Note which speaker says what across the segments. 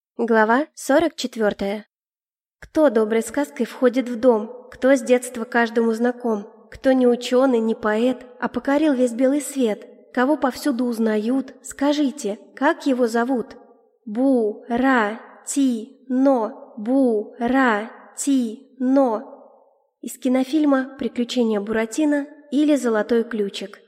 Speaker 1: Глава 44. Кто доброй сказкой входит в дом? Кто с детства каждому знаком? Кто не ученый, не поэт, а покорил весь белый свет? Кого повсюду узнают? Скажите, как его зовут? Бу-ра-ти-но, Бу-ра-ти-но. Из кинофильма «Приключения Буратино» или «Золотой ключик».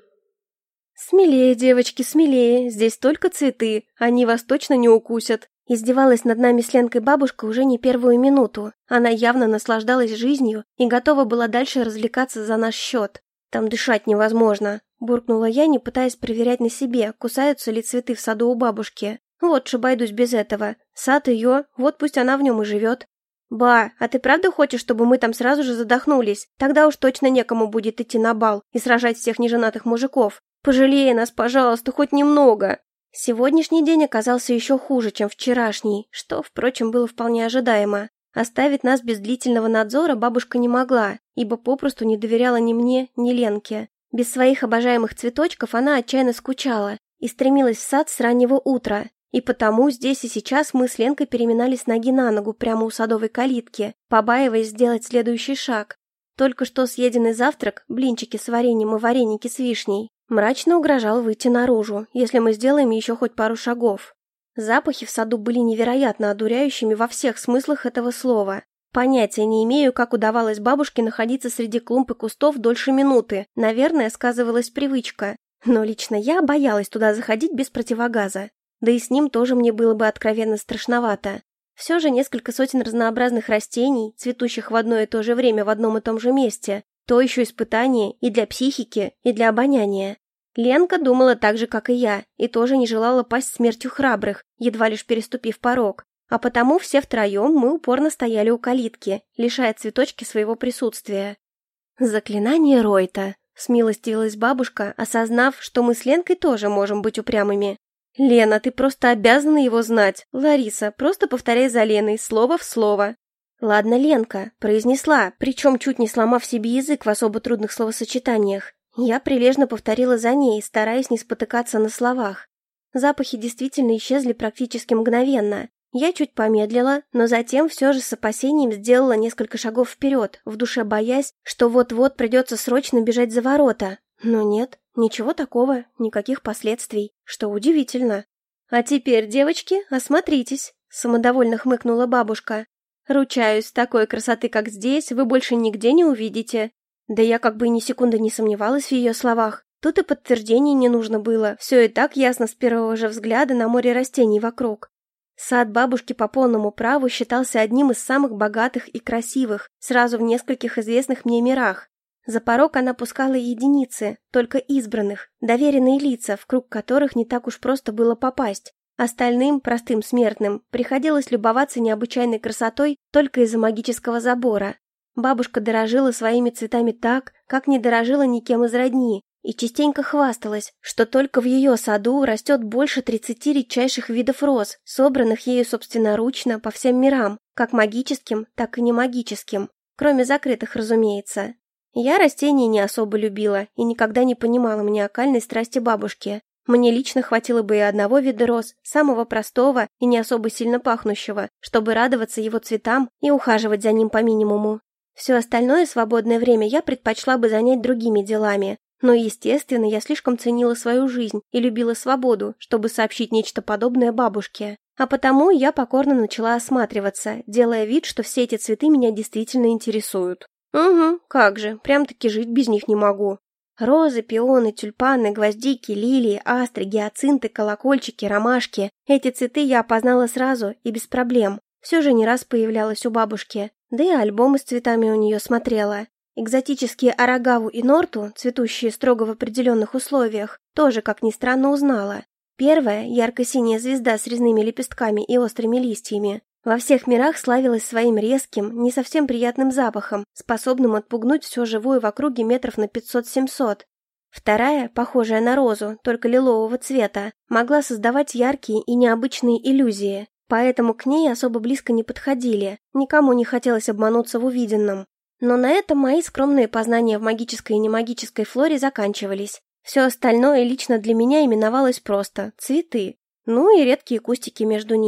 Speaker 1: «Смелее, девочки, смелее, здесь только цветы, они вас точно не укусят». Издевалась над нами с Ленкой бабушка уже не первую минуту. Она явно наслаждалась жизнью и готова была дальше развлекаться за наш счет. «Там дышать невозможно», – буркнула я, не пытаясь проверять на себе, кусаются ли цветы в саду у бабушки. «Вот, обойдусь без этого. Сад ее, вот пусть она в нем и живет». «Ба, а ты правда хочешь, чтобы мы там сразу же задохнулись? Тогда уж точно некому будет идти на бал и сражать всех неженатых мужиков. Пожалей нас, пожалуйста, хоть немного». Сегодняшний день оказался еще хуже, чем вчерашний, что, впрочем, было вполне ожидаемо. Оставить нас без длительного надзора бабушка не могла, ибо попросту не доверяла ни мне, ни Ленке. Без своих обожаемых цветочков она отчаянно скучала и стремилась в сад с раннего утра. И потому здесь и сейчас мы с Ленкой переминались с ноги на ногу прямо у садовой калитки, побаиваясь сделать следующий шаг. Только что съеденный завтрак, блинчики с вареньем и вареники с вишней, мрачно угрожал выйти наружу, если мы сделаем еще хоть пару шагов. Запахи в саду были невероятно одуряющими во всех смыслах этого слова. Понятия не имею, как удавалось бабушке находиться среди клумб и кустов дольше минуты. Наверное, сказывалась привычка. Но лично я боялась туда заходить без противогаза. Да и с ним тоже мне было бы откровенно страшновато. Все же несколько сотен разнообразных растений, цветущих в одно и то же время в одном и том же месте, то еще испытание и для психики, и для обоняния. Ленка думала так же, как и я, и тоже не желала пасть смертью храбрых, едва лишь переступив порог. А потому все втроем мы упорно стояли у калитки, лишая цветочки своего присутствия. «Заклинание Ройта», — смилостивилась бабушка, осознав, что мы с Ленкой тоже можем быть упрямыми. «Лена, ты просто обязана его знать. Лариса, просто повторяй за Леной, слово в слово». «Ладно, Ленка», — произнесла, причем чуть не сломав себе язык в особо трудных словосочетаниях. Я прилежно повторила за ней, стараясь не спотыкаться на словах. Запахи действительно исчезли практически мгновенно. Я чуть помедлила, но затем все же с опасением сделала несколько шагов вперед, в душе боясь, что вот-вот придется срочно бежать за ворота. Но нет, ничего такого, никаких последствий, что удивительно. «А теперь, девочки, осмотритесь», — самодовольно хмыкнула бабушка. «Ручаюсь, такой красоты, как здесь, вы больше нигде не увидите». Да я как бы ни секунды не сомневалась в ее словах. Тут и подтверждений не нужно было, все и так ясно с первого же взгляда на море растений вокруг. Сад бабушки по полному праву считался одним из самых богатых и красивых, сразу в нескольких известных мне мирах. За порог она пускала единицы, только избранных, доверенные лица, в круг которых не так уж просто было попасть. Остальным, простым смертным, приходилось любоваться необычайной красотой только из-за магического забора. Бабушка дорожила своими цветами так, как не дорожила никем из родни, и частенько хвасталась, что только в ее саду растет больше 30 редчайших видов роз, собранных ею собственноручно по всем мирам, как магическим, так и немагическим, кроме закрытых, разумеется. Я растения не особо любила и никогда не понимала маниакальной страсти бабушки. Мне лично хватило бы и одного вида роз, самого простого и не особо сильно пахнущего, чтобы радоваться его цветам и ухаживать за ним по минимуму. Все остальное свободное время я предпочла бы занять другими делами, но, естественно, я слишком ценила свою жизнь и любила свободу, чтобы сообщить нечто подобное бабушке. А потому я покорно начала осматриваться, делая вид, что все эти цветы меня действительно интересуют. Угу, как же, прям-таки жить без них не могу. Розы, пионы, тюльпаны, гвоздики, лилии, астры, гиацинты, колокольчики, ромашки. Эти цветы я опознала сразу и без проблем. Все же не раз появлялась у бабушки, да и альбомы с цветами у нее смотрела. Экзотические арагаву и норту, цветущие строго в определенных условиях, тоже, как ни странно, узнала. Первая, ярко-синяя звезда с резными лепестками и острыми листьями, во всех мирах славилась своим резким, не совсем приятным запахом, способным отпугнуть все живое в округе метров на 500-700. Вторая, похожая на розу, только лилового цвета, могла создавать яркие и необычные иллюзии. Поэтому к ней особо близко не подходили, никому не хотелось обмануться в увиденном. Но на этом мои скромные познания в магической и немагической флоре заканчивались. Все остальное лично для меня именовалось просто «цветы». Ну и редкие кустики между ними.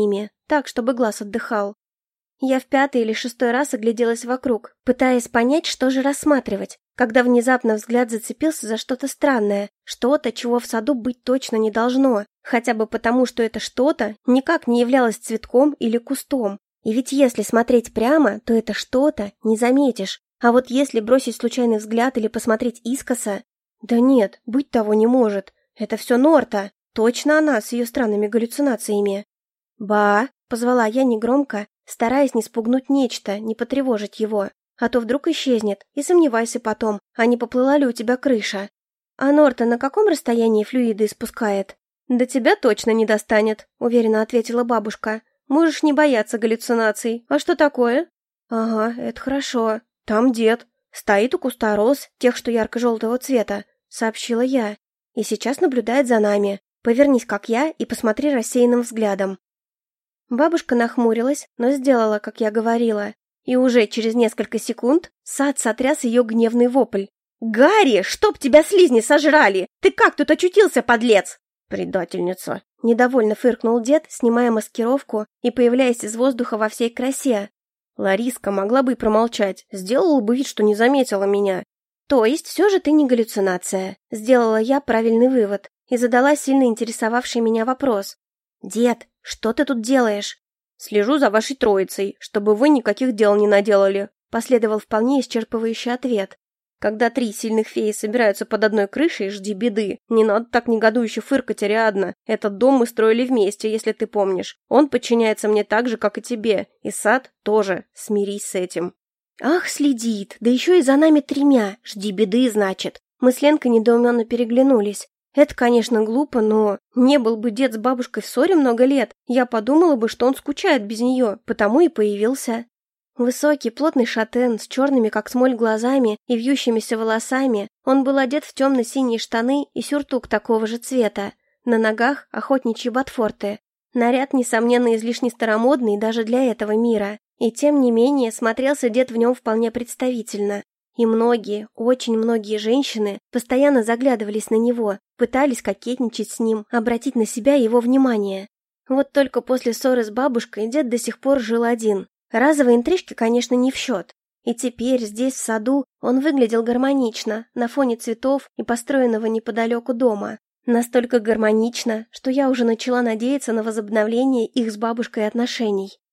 Speaker 1: так, чтобы глаз отдыхал. Я в 5-й или 6-й раз огляделась вокруг, пытаясь понять, что же рассматривать, когда внезапно взгляд зацепился за что-то странное, что-то, чего в саду быть точно не должно, хотя бы потому, что это что-то никак не являлось цветком или кустом. И ведь если смотреть прямо, то это что-то не заметишь, а вот если бросить случайный взгляд или посмотреть искоса... Да нет, быть того не может, это все Норта, точно она с ее странными галлюцинациями. «Ба!» — позвала я негромко, стараясь не спугнуть нечто, не потревожить его. А то вдруг исчезнет, и сомневайся потом, а не поплыла ли у тебя крыша. А Норта на каком расстоянии флюиды испускает? До тебя точно не достанет, уверенно ответила бабушка. Можешь не бояться галлюцинаций. А что такое? Ага, это хорошо. Там дед. Стоит у куста роз, тех, что ярко-желтого цвета, сообщила я. И сейчас наблюдает за нами. Повернись, как я, и посмотри рассеянным взглядом. Бабушка нахмурилась, но сделала, как я говорила. И уже через несколько секунд сад сотряс ее гневный вопль. «Гарри, чтоб тебя слизни сожрали! Ты как тут очутился, подлец?» «Предательница!» — недовольно фыркнул дед, снимая маскировку и появляясь из воздуха во всей красе. «Лариска могла бы и промолчать, сделала бы вид, что не заметила меня». «То есть все же ты не галлюцинация?» — сделала я правильный вывод и задала сильно интересовавший меня вопрос. «Дед, что ты тут делаешь?» «Слежу за вашей троицей, чтобы вы никаких дел не наделали», — последовал вполне исчерпывающий ответ. «Когда 3 сильных феи собираются под одной крышей, жди беды. Не надо так негодующе фыркать, Ариадна. Этот дом мы строили вместе, если ты помнишь. Он подчиняется мне так же, как и тебе. И сад тоже. Смирись с этим». «Ах, следит, да еще и за нами 3. Жди беды, значит». Мы с Ленкой недоуменно переглянулись. Это, конечно, глупо, но не был бы дед с бабушкой в ссоре много лет, я подумала бы, что он скучает без нее, потому и появился. Высокий, плотный шатен с черными, как смоль, глазами и вьющимися волосами, он был одет в темно-синие штаны и сюртук такого же цвета. На ногах охотничьи ботфорты. Наряд, несомненно, излишне старомодный даже для этого мира. И тем не менее смотрелся дед в нем вполне представительно. И многие, очень многие женщины постоянно заглядывались на него, пытались кокетничать с ним, обратить на себя его внимание. Вот только после ссоры с бабушкой дед до сих пор жил один. Разовые интрижки, конечно, не в счет. И теперь здесь, в саду, он выглядел гармонично, на фоне цветов и построенного неподалеку дома. Настолько гармонично, что я уже начала надеяться на возобновление их с бабушкой отношений.